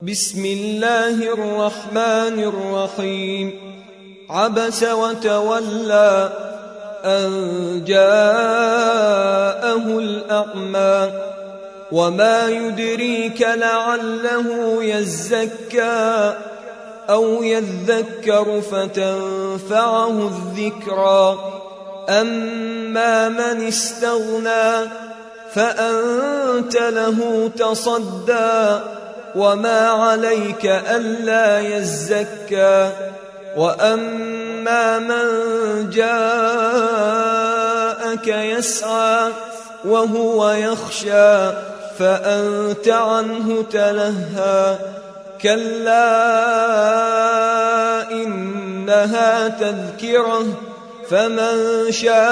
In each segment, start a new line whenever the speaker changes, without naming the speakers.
بسم الله الرحمن الرحيم. عبس وتولى أن جاءه الأعمى وما يدريك لعله يزكى أو يذكر فتنفعه الذكرى. أما من استغنى فأنت له تصدى وما عليك ألا يزكى. وأما من جاءك يسعى وهو يخشى فأنت عنه تلهى. كلا إنها تذكرة فمن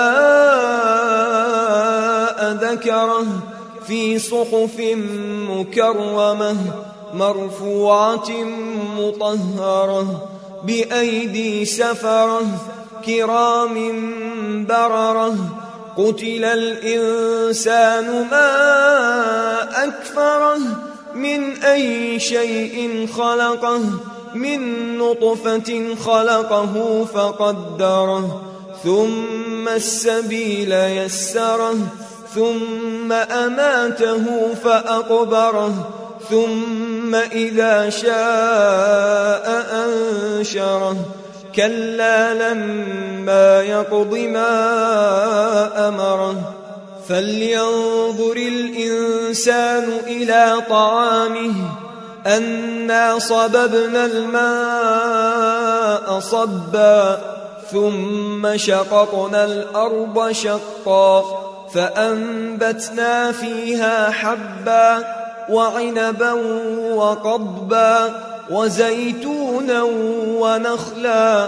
شاء ذكره في صحف مكرمة مرفوعة مطهرة بأيدي سفرة كرام بررة. قتل الإنسان ما أكفره من أي شيء خلقه من نطفة خلقه فقدره ثم السبيل يسره ثم أماته فأقبره ثم إذا شاء أنشره. كلا لما يقض ما أمره. فلينظر الإنسان إلى طعامه أنا صببنا الماء صبا ثم شققنا الأرض شقا فأنبتنا فيها حبا وعنبا وقضبا وزيتونا ونخلا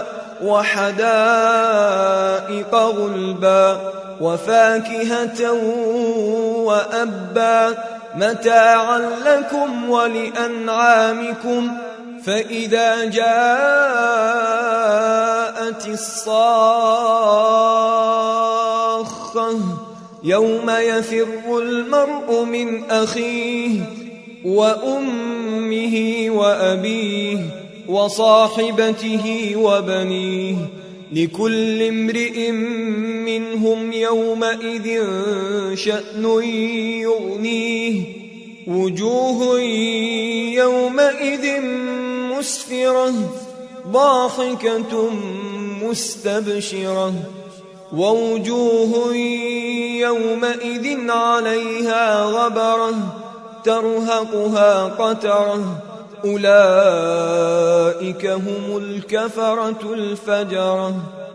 وحدائق غلبا وفاكهة وأبا متاعا لكم ولأنعامكم. فإذا جاءت الصاخة يوم يفر المرء من أخيه وأمه وأبيه وصاحبته وبنيه لكل امرئ منهم يومئذ شأن يغنيه. وجوه يومئذ مسفرة ضاحكة مستبشرة ووجوه يومئذ عليها غبرة ترهقها قترة. أولئك هم الكفرة الفجرة.